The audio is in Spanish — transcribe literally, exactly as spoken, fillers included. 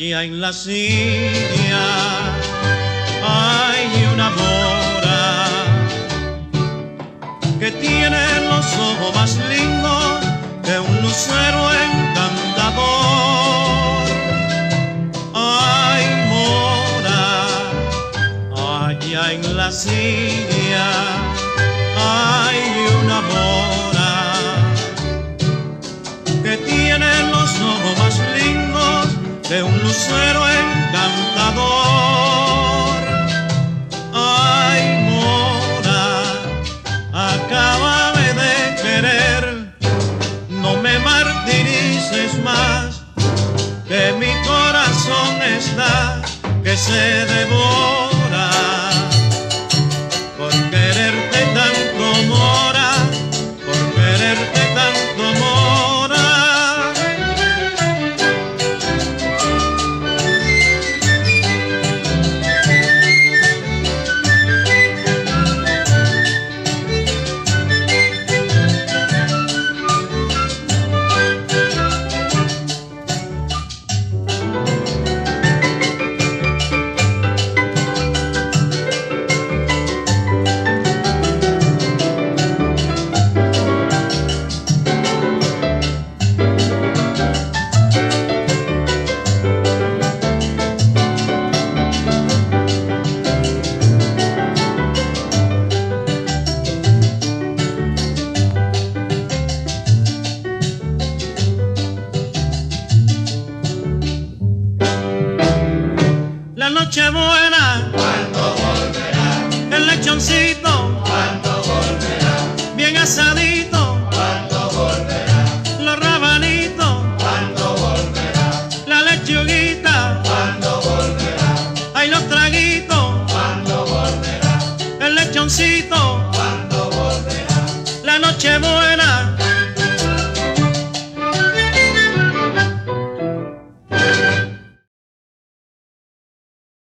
allá en la silla hay una mora que tiene los ojos más lindos de un lucero encantador. Ay, mora, allá en la silla hay una mora que tiene los ojos más lindos de un lucero encantador. Ay, mora, acábame de querer, no me martirices más, que mi corazón está que se devora por quererte tanto, mora, por quererte tanto, mora. Nochebuena, ¿cuándo volverá? El lechoncito, ¿cuándo volverá? bien asadito.